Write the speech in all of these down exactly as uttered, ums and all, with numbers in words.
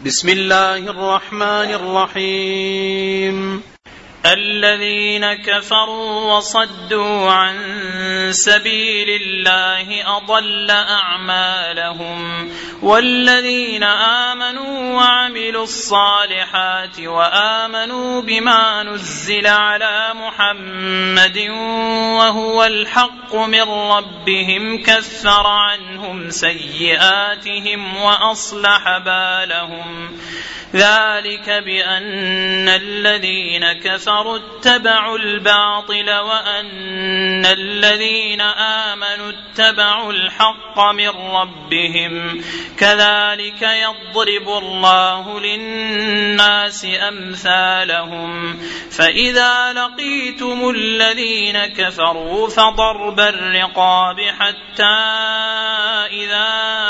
بسم الله الرحمن الرحيم. الذين كفروا وصدوا عن سبيل الله أضل أعمالهم، والذين آمنوا وعملوا الصالحات وآمنوا بما نزل على محمد وهو الحق من ربهم كفر عنهم سيئاتهم وأصلح بالهم، ذلك بأن الذين كفروا اتبعوا الباطل وأن الذين آمنوا اتبعوا الحق من ربهم، كذلك يضرب الله للناس أمثالهم. فإذا لقيتم الذين كفروا فضرب الرقاب حتى إذا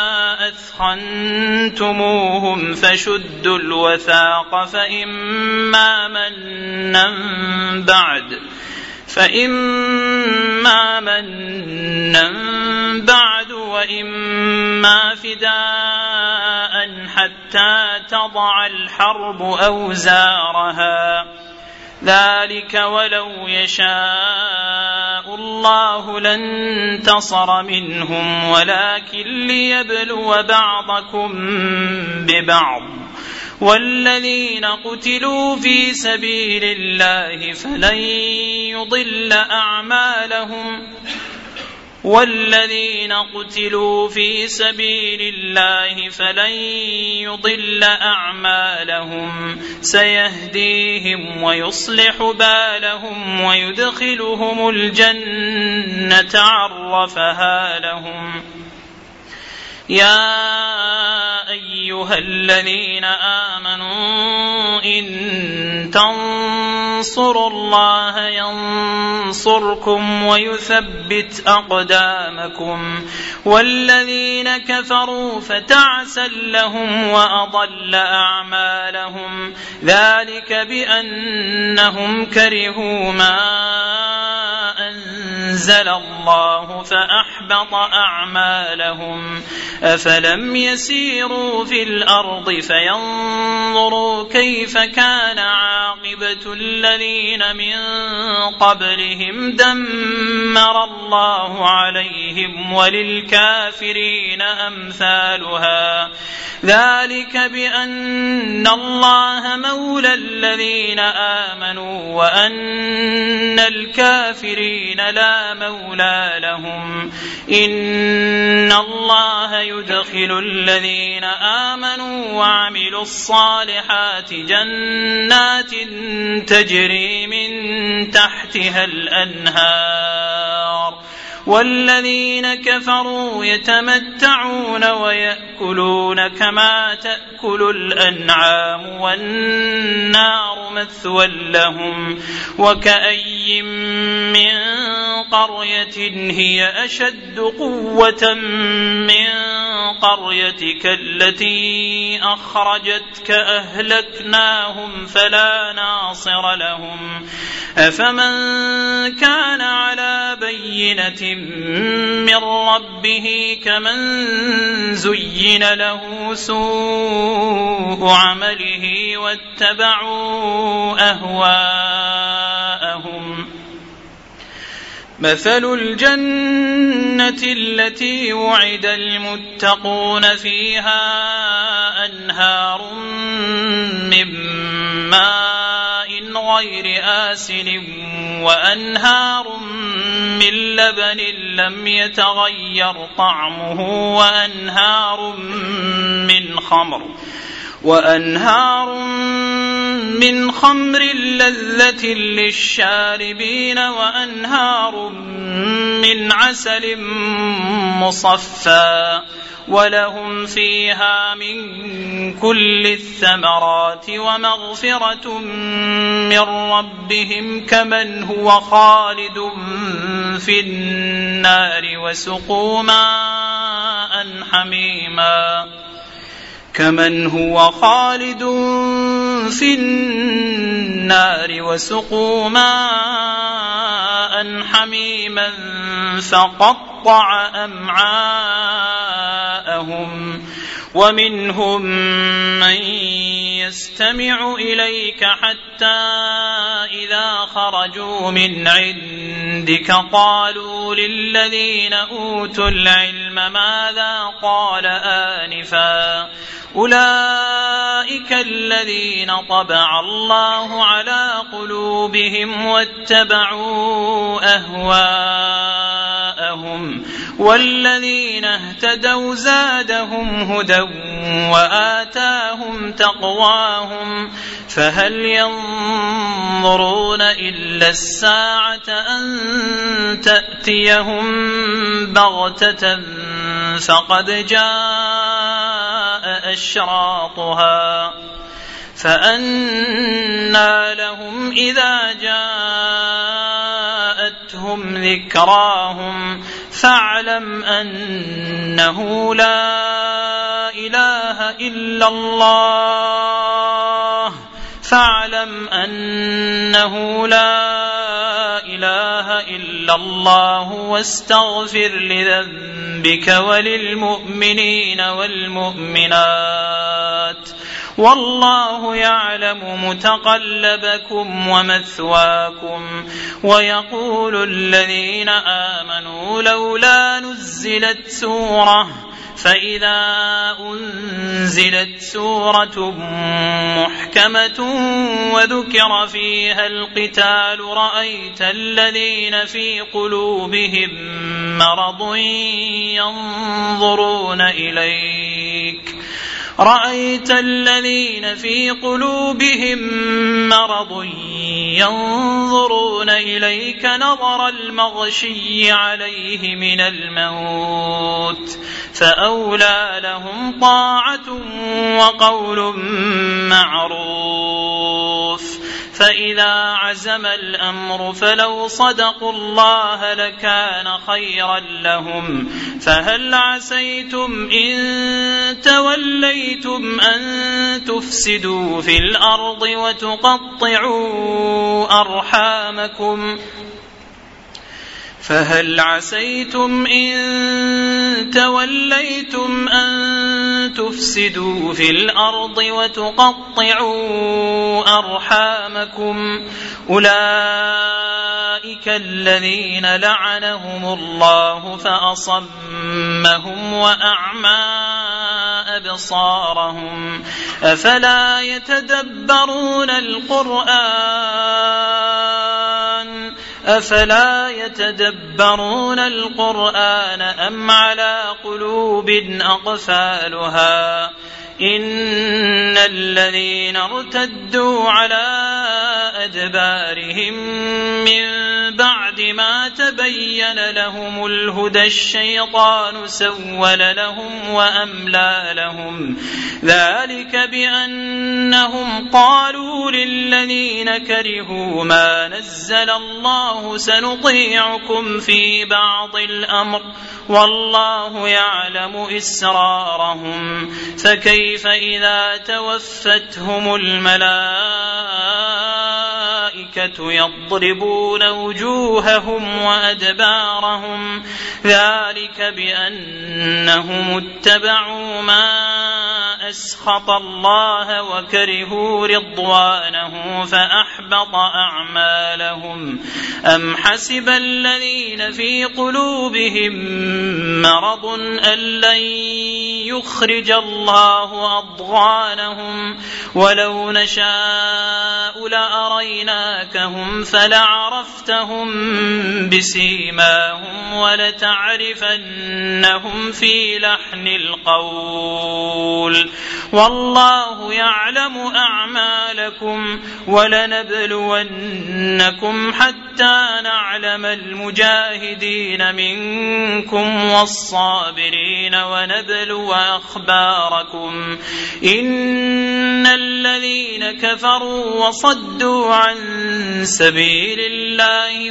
أثخنتموهم فشدوا الوثاق فإما منا بعد فإما منا بعد وإما فداء حتى تضع الحرب أوزارها، ذلك ولو يشاء الله لانتصر منهم ولكن ليبلو بعضكم ببعض، والذين قتلوا في سبيل الله فلن يضل أعمالهم والذين قتلوا في سبيل الله فلن يضل أعمالهم سيهديهم ويصلح بالهم ويدخلهم الجنة عرفها لهم. يا أيها الذين آمنوا إن تنصروا الله ينصركم ويثبت أقدامكم، والذين كفروا فتعسا لهم وأضل أعمالهم، ذلك بأنهم كرهوا ما أنزل الله فأحبط أعمالهم. أفلم يسيروا في الأرض فينظروا كيف كان عاقبة الذين من قبلهم دمر الله عليهم وللكافرين أمثالها، ذلك بأن الله مولى الذين آمنوا وأن الكافرين لا مولى لهم. إن الله يدخل الذين آمنوا وعملوا الصالحات جنات تجري من تحتها الأنهار، والذين كفروا يتمتعون ويأكلون كما تأكل الأنعام والنار مثوى لهم. وكأي من قرية هي أشد قوة من قريتك التي أخرجتك أهلكناهم فلا ناصر لهم. أفمن كان على بينة من ربه كمن زين له سوء عمله واتبعوا أهواءهم. مثل الجنة التي وعد المتقون فيها أنهار من ماء غير آسن وأنهار من لبن لم يتغير طعمه وأنهار من خمر وأنهار من خمر لذة للشاربين وأنهار من عسل مصفى ولهم فيها من كل الثمرات ومغفرة من ربهم كمن هو خالد في النار وسقوا ماء حميما كمن هو خالد في النار وسقوا ماء حميما فقطع أمعاءهم ومنهم من يستمع إليك حتى إذا خرجوا من عندك قالوا للذين أوتوا العلم ماذا قال آنفا أولئك الذين طبع الله على قلوبهم واتبعوا أهواءهم والذين اهتدوا زادهم هدى وآتاهم تقواهم فهل ينظرون إلا الساعة أن تأتيهم بغتة فقد جاء أشراطها فأنى لهم إذا جاءتهم ذكراهم فاعلم أنه لا إله إلا الله فاعلم أنه لا إله إلا الله واستغفر لذنبك وللمؤمنين والمؤمنات والله يعلم متقلبكم ومثواكم. ويقول الذين آمنوا لولا نزلت سورة فإذا أنزلت سورة محكمة وذكر فيها القتال رأيت الذين في قلوبهم مرض ينظرون إليك رأيت الذين في قلوبهم مرض ينظرون إليك نظر المغشي عليه من الموت فأولى لهم طاعة وقول معروف. فإذا عزم الأمر فلو صدقوا الله لكان خيرا لهم فهل عسيتم إن توليتم أن تفسدوا في الأرض وتقطعوا أرحامكم فهل عسيتم إن توليتم أن تفسدوا في الأرض وتقطعوا أرحامكم أولئك الذين لعنهم الله فأصمهم وأعمى أبصارهم أفلا يتدبرون القرآن أفلا يتدبرون القرآن أم على قلوب أقفالها إن الذين ارتدوا على أدبارهم من بعد ما تبين لهم الهدى الشيطان سول لهم وأملى لهم ذلك بأنهم قالوا للذين كرهوا ما نزل الله سنطيعكم في بعض الأمر والله يعلم إسرارهم فكيف إذا توفتهم الملائكة يضربون وجوههم وأدبارهم ذلك بأنهم اتبعوا ما أسخط الله وكرهوا رضوانه فأحبط أعمالهم أم حسب الذين في قلوبهم مرض أن لن يخرج الله أضغانهم ولو نشاء لأريناكهم فلعرفتهم بسيماهم ولتعرفنهم في لحن القول والله يعلم أعمالكم ولنبلونكم حتى نعلم المجاهدين منكم والصابرين ونبلو أخباركم إن الذين كفروا وصدوا عن سبيل الله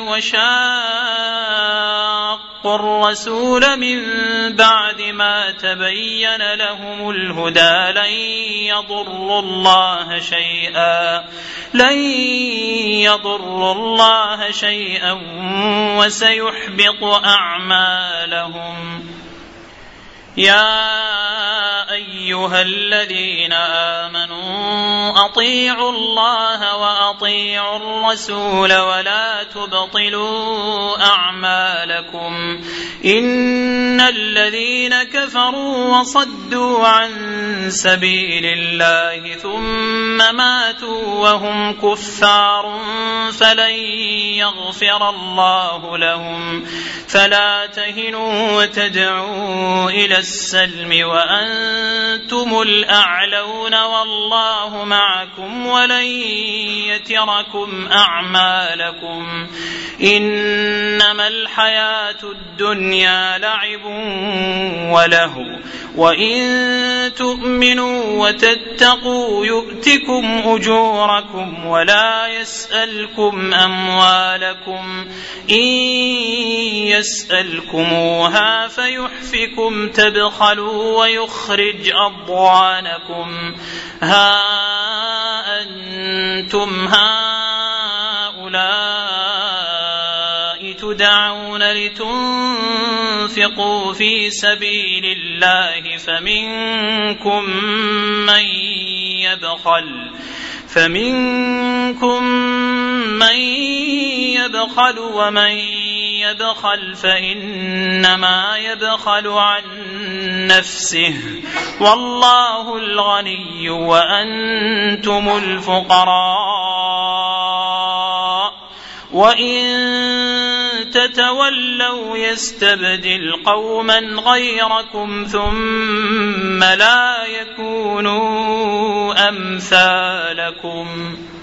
وشاقوا الرسول من بعد ما تبين لهم الهدى لن يضروا الله شيئا لن يضروا الله شيئا وسيحبط أعمالهم. يا أيها الذين آمنوا أطيعوا الله وأطيعوا الرسول ولا تبطلوا أعمالكم إن الذين كفروا وصدوا عن سبيل الله ثم ماتوا وهم كفار فلن يغفر الله لهم فلا تهنوا وتدعوا إلى السلم وأنتم الأعلون والله معكم ولن يتركم أعمالكم إنما الحياة الدنيا لعب ولهو وإن تؤمنوا وتتقوا يؤتكم أجوركم ولا يسألكم أموالكم إن يسألكموها فيحفكم تبخلوا ويخرج أضغانكم ها أنتم هؤلاء تدعون لتنفقوا في سبيل الله فمنكم من يبخل فمنكم من يبخل ومن يبخل فإنما يبخل عن نفسه والله الغني وأنتم الفقراء وإن تتولوا يستبدل قوما غيركم ثم لا يكونوا أمثالكم.